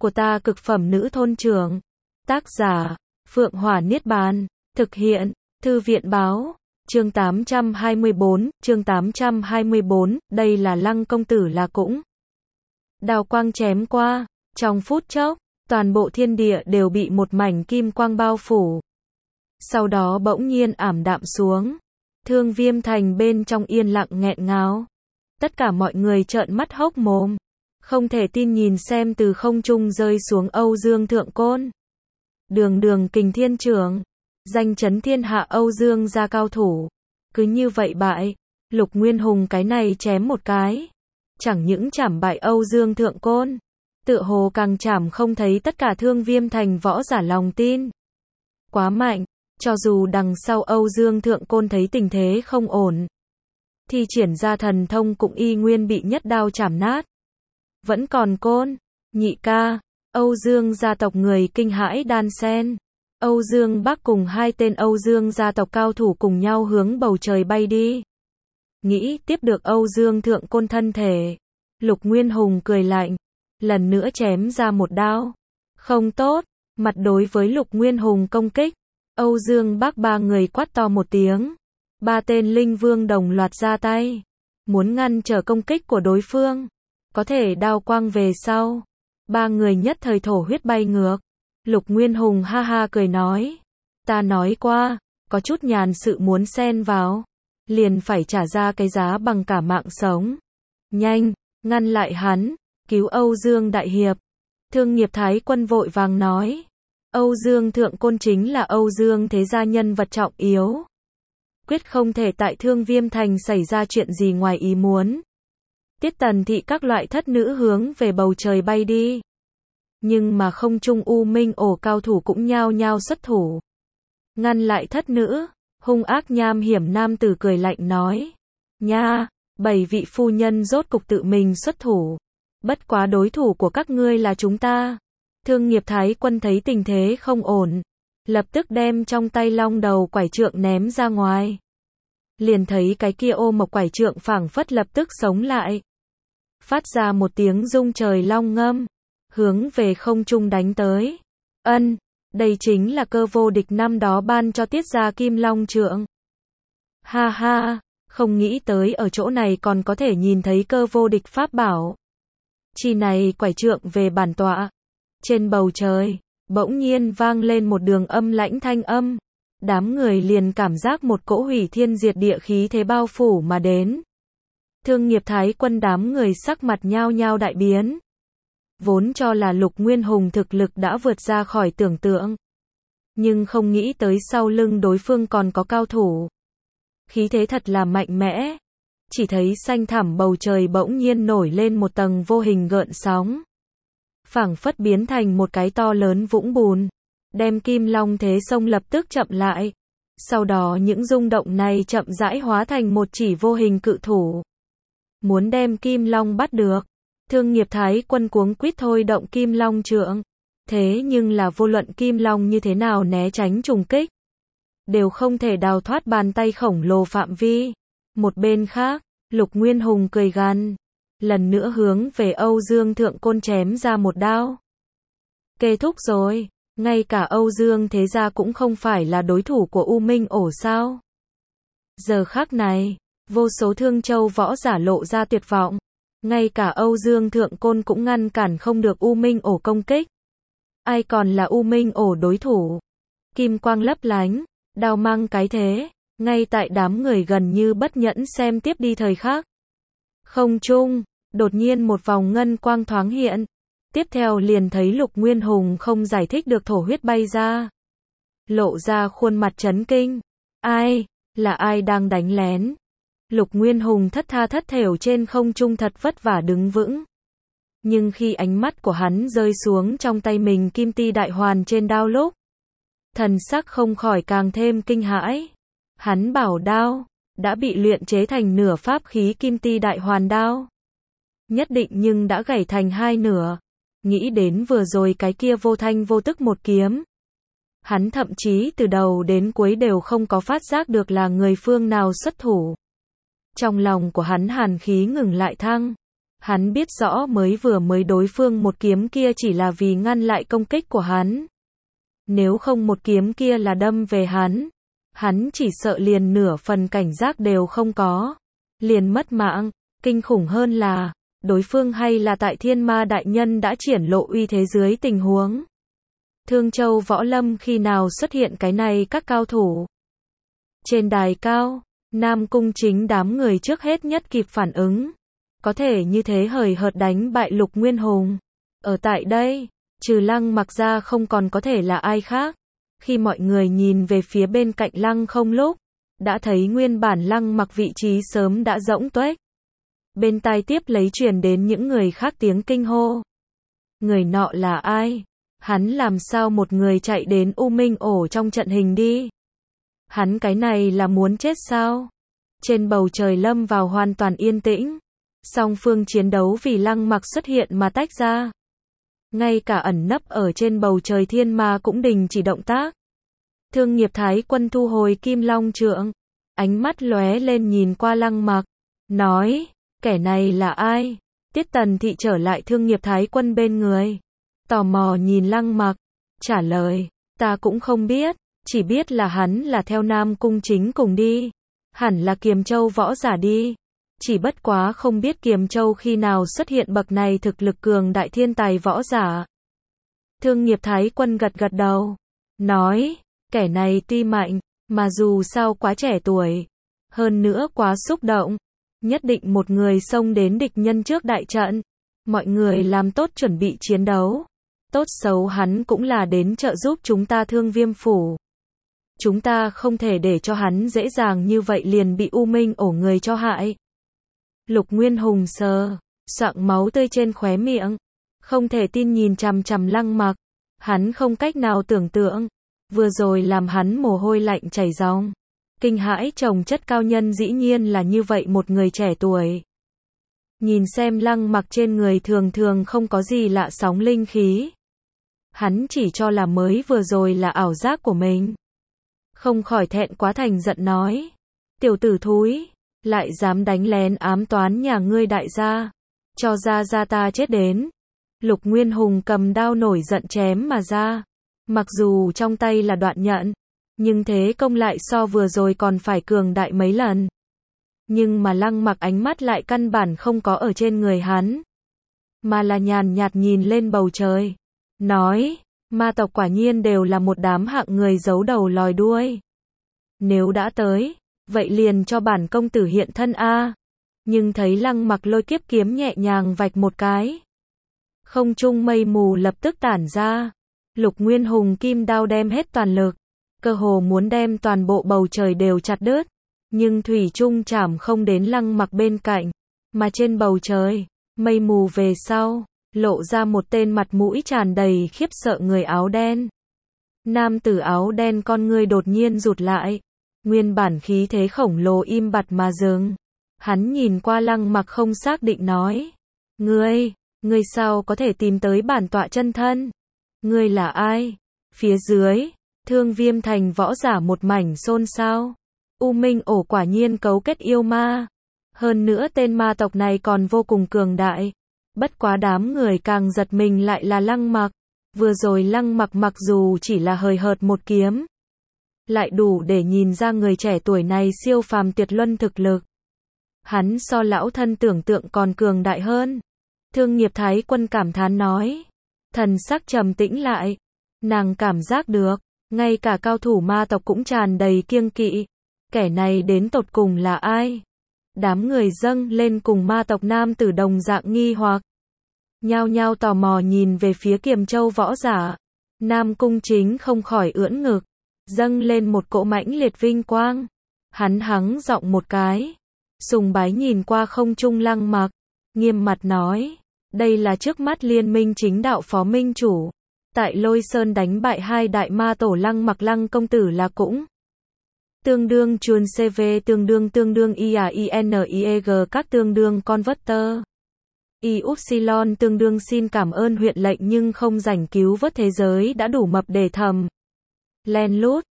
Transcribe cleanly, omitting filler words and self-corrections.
của ta cực phẩm nữ thôn trưởng. Tác giả, Phượng Hỏa Niết Bàn. Thực hiện, Thư viện báo. Chương 824, đây là Lăng công tử là cũng. Đào quang chém qua, trong phút chốc, toàn bộ thiên địa đều bị một mảnh kim quang bao phủ. Sau đó bỗng nhiên ảm đạm xuống. Thương Viêm Thành bên trong yên lặng nghẹn ngào. Tất cả mọi người trợn mắt hốc mồm, không thể tin nhìn xem từ không trung rơi xuống Âu Dương Thượng Côn. Đường đường Kình Thiên Trưởng, danh chấn thiên hạ Âu Dương gia cao thủ, cứ như vậy bại. Lục Nguyên Hùng cái này chém một cái, chẳng những chảm bại Âu Dương Thượng Côn, tựa hồ càng chảm không thấy tất cả Thương Viêm Thành võ giả lòng tin. Quá mạnh, cho dù đằng sau Âu Dương Thượng Côn thấy tình thế không ổn, thì triển ra thần thông cũng y nguyên bị nhất đao chảm nát. Vẫn còn Côn, nhị ca, Âu Dương gia tộc người kinh hãi đan sen. Âu Dương Bắc cùng hai tên Âu Dương gia tộc cao thủ cùng nhau hướng bầu trời bay đi. Nghĩ tiếp được Âu Dương Thượng Côn thân thể, Lục Nguyên Hùng cười lạnh, lần nữa chém ra một đao. Không tốt, mặt đối với Lục Nguyên Hùng công kích, Âu Dương Bắc ba người quát to một tiếng. Ba tên linh vương đồng loạt ra tay, muốn ngăn trở công kích của đối phương. Có thể đao quang về sau, ba người nhất thời thổ huyết bay ngược. Lục Nguyên Hùng ha ha cười nói, ta nói qua, có chút nhàn sự muốn xen vào, liền phải trả ra cái giá bằng cả mạng sống. Nhanh, ngăn lại hắn, cứu Âu Dương đại hiệp. Thương Nghiệp Thái Quân vội vàng nói, Âu Dương Thượng Côn chính là Âu Dương thế gia nhân vật trọng yếu, quyết không thể tại Thương Viêm Thành xảy ra chuyện gì ngoài ý muốn. Tiết Tần thị các loại thất nữ hướng về bầu trời bay đi. Nhưng mà không trung U Minh ổ cao thủ cũng nhao nhao xuất thủ. Ngăn lại thất nữ, hung ác nham hiểm nam tử cười lạnh nói. Nha, 7 vị phu nhân rốt cục tự mình xuất thủ. Bất quá đối thủ của các ngươi là chúng ta. Thương Nghiệp Thái Quân thấy tình thế không ổn, lập tức đem trong tay long đầu quải trượng ném ra ngoài. Liền thấy cái kia ô mộc quải trượng phảng phất lập tức sống lại, phát ra một tiếng rung trời long ngâm, hướng về không trung đánh tới. Đây chính là cơ vô địch năm đó ban cho Tiết gia Kim Long trượng. Ha ha, không nghĩ tới ở chỗ này còn có thể nhìn thấy cơ vô địch pháp bảo. Chi này quải trượng về bản tọa. Trên bầu trời, bỗng nhiên vang lên một đường âm lãnh thanh âm. Đám người liền cảm giác một cỗ hủy thiên diệt địa khí thế bao phủ mà đến. Thương Nghiệp Thái Quân đám người sắc mặt nhao nhao đại biến. Vốn cho là Lục Nguyên Hùng thực lực đã vượt ra khỏi tưởng tượng, nhưng không nghĩ tới sau lưng đối phương còn có cao thủ. Khí thế thật là mạnh mẽ. Chỉ thấy xanh thẳm bầu trời bỗng nhiên nổi lên một tầng vô hình gợn sóng, phảng phất biến thành một cái to lớn vũng bùn, đem Kim Long thế sông lập tức chậm lại. Sau đó những rung động này chậm rãi hóa thành một chỉ vô hình cự thủ, muốn đem Kim Long bắt được. Thương Nghiệp Thái Quân cuống quýt thôi động Kim Long trượng, thế nhưng là vô luận Kim Long như thế nào né tránh trùng kích, đều không thể đào thoát bàn tay khổng lồ phạm vi. Một bên khác, Lục Nguyên Hùng cười gằn, lần nữa hướng về Âu Dương Thượng Côn chém ra một đao. Kết thúc rồi, ngay cả Âu Dương thế gia cũng không phải là đối thủ của U Minh ổ sao? Giờ khắc này, vô số Thương Châu võ giả lộ ra tuyệt vọng. Ngay cả Âu Dương Thượng Côn cũng ngăn cản không được U Minh ổ công kích. Ai còn là U Minh ổ đối thủ? Kim quang lấp lánh, đao mang cái thế, ngay tại đám người gần như bất nhẫn xem tiếp đi thời khắc. Không trung, đột nhiên một vòng ngân quang thoáng hiện. Tiếp theo liền thấy Lục Nguyên Hùng không giải thích được thổ huyết bay ra. Lộ ra khuôn mặt chấn kinh. Ai? Là ai đang đánh lén? Lục Nguyên Hùng thất tha thất thểu trên không trung thật vất vả đứng vững. Nhưng khi ánh mắt của hắn rơi xuống trong tay mình Kim Ti Đại Hoàn trên đao lúc, thần sắc không khỏi càng thêm kinh hãi. Hắn bảo đao đã bị luyện chế thành nửa pháp khí Kim Ti Đại Hoàn đao, nhất định nhưng đã gãy thành hai nửa. Nghĩ đến vừa rồi cái kia vô thanh vô tức một kiếm, hắn thậm chí từ đầu đến cuối đều không có phát giác được là người phương nào xuất thủ. Trong lòng của hắn hàn khí ngừng lại thăng, Hắn biết rõ mới đối phương một kiếm kia chỉ là vì ngăn lại công kích của hắn. Nếu không một kiếm kia là đâm về hắn chỉ sợ liền nửa phần cảnh giác đều không có. Liền mất mạng, kinh khủng hơn là, đối phương hay là tại Thiên Ma Đại Nhân đã triển lộ uy thế dưới tình huống. Thương Châu Võ Lâm khi nào xuất hiện cái này các cao thủ. Trên đài cao, Nam Cung Chính đám người trước hết nhất kịp phản ứng. Có thể như thế hời hợt đánh bại Lục Nguyên Hùng. Ở tại đây, trừ Lăng Mặc ra không còn có thể là ai khác. Khi mọi người nhìn về phía bên cạnh Lăng Không lúc, đã thấy nguyên bản Lăng Mặc vị trí sớm đã rỗng tuếch. Bên tai tiếp lấy truyền đến những người khác tiếng kinh hô. Người nọ là ai? Hắn làm sao một người chạy đến U Minh ổ trong trận hình đi? Hắn cái này là muốn chết sao? Trên bầu trời lâm vào hoàn toàn yên tĩnh. Song phương chiến đấu vì Lăng Mặc xuất hiện mà tách ra. Ngay cả ẩn nấp ở trên bầu trời thiên ma cũng đình chỉ động tác. Thương Nghiệp Thái Quân thu hồi Kim Long trượng, ánh mắt lóe lên nhìn qua Lăng Mặc, nói, kẻ này là ai? Tiết Tần Thị trở lại Thương Nghiệp Thái Quân bên người, tò mò nhìn Lăng Mặc, trả lời, ta cũng không biết, chỉ biết là hắn là theo Nam Cung Chính cùng đi, hẳn là Kiềm Châu võ giả đi. Chỉ bất quá không biết Kiềm Châu khi nào xuất hiện bậc này thực lực cường đại thiên tài võ giả. Thương Nghiệp Thái Quân gật gật đầu, nói, kẻ này tuy mạnh, mà dù sao quá trẻ tuổi, hơn nữa quá xúc động, nhất định một người xông đến địch nhân trước đại trận. Mọi người làm tốt chuẩn bị chiến đấu, tốt xấu hắn cũng là đến trợ giúp chúng ta Thương Viêm phủ. Chúng ta không thể để cho hắn dễ dàng như vậy liền bị U Minh ổ người cho hại. Lục Nguyên Hùng soạng máu tươi trên khóe miệng, không thể tin nhìn chằm chằm Lăng Mặc, hắn không cách nào tưởng tượng, vừa rồi làm hắn mồ hôi lạnh chảy ròng, kinh hãi chồng chất cao nhân dĩ nhiên là như vậy một người trẻ tuổi. Nhìn xem Lăng Mặc trên người thường thường không có gì lạ sóng linh khí, hắn chỉ cho là mới vừa rồi là ảo giác của mình, không khỏi thẹn quá thành giận nói, tiểu tử thúi, lại dám đánh lén ám toán nhà ngươi đại gia, cho ra ta chết đến. Lục Nguyên Hùng cầm đao nổi giận chém mà ra, mặc dù trong tay là đoạn nhận, nhưng thế công lại so vừa rồi còn phải cường đại mấy lần. Nhưng mà Lăng Mặc ánh mắt lại căn bản không có ở trên người hắn, mà là nhàn nhạt nhìn lên bầu trời, nói, ma tộc quả nhiên đều là một đám hạng người giấu đầu lòi đuôi. Nếu đã tới, vậy liền cho bản công tử hiện thân a. Nhưng thấy Lăng Mặc lôi kiếp kiếm nhẹ nhàng vạch một cái, không trung mây mù lập tức tản ra. Lục Nguyên Hùng kim đao đem hết toàn lực, cơ hồ muốn đem toàn bộ bầu trời đều chặt đứt, nhưng thủy chung chảm không đến Lăng Mặc bên cạnh, mà trên bầu trời, mây mù về sau, lộ ra một tên mặt mũi tràn đầy khiếp sợ người áo đen. Nam tử áo đen con ngươi đột nhiên rụt lại, nguyên bản khí thế khổng lồ im bặt mà dừng. Hắn nhìn qua Lăng Mặc không xác định nói, ngươi sao có thể tìm tới bản tọa chân thân? Ngươi là ai? Phía dưới, Thương Viêm thành võ giả một mảnh xôn xao. U Minh ổ quả nhiên cấu kết yêu ma. Hơn nữa tên ma tộc này còn vô cùng cường đại. Bất quá đám người càng giật mình lại là Lăng Mặc. Vừa rồi Lăng Mặc mặc dù chỉ là hời hợt một kiếm, lại đủ để nhìn ra người trẻ tuổi này siêu phàm tuyệt luân thực lực. Hắn so lão thân tưởng tượng còn cường đại hơn. Thương Nghiệp Thái Quân cảm thán nói. Thần sắc trầm tĩnh lại. Nàng cảm giác được, ngay cả cao thủ ma tộc cũng tràn đầy kiêng kỵ. Kẻ này đến tột cùng là ai? Đám người dâng lên cùng ma tộc nam tử đồng dạng nghi hoặc, nhao nhao tò mò nhìn về phía Kiềm Châu võ giả. Nam Cung Chính không khỏi ưỡn ngực, dâng lên một cỗ mãnh liệt vinh quang. Hắn hắng giọng một cái, sùng bái nhìn qua không trung Lăng Mặc, nghiêm mặt nói, đây là trước mắt Liên Minh Chính Đạo phó minh chủ, tại Lôi Sơn đánh bại hai đại ma tổ Lăng Mặc Lăng công tử là cũng tương đương chuồn CV tương đương IAINIEG các tương đương converter. Y-Upsilon tương đương xin cảm ơn huyện lệnh nhưng không rảnh cứu vớt thế giới đã đủ mập để thầm. Len lút,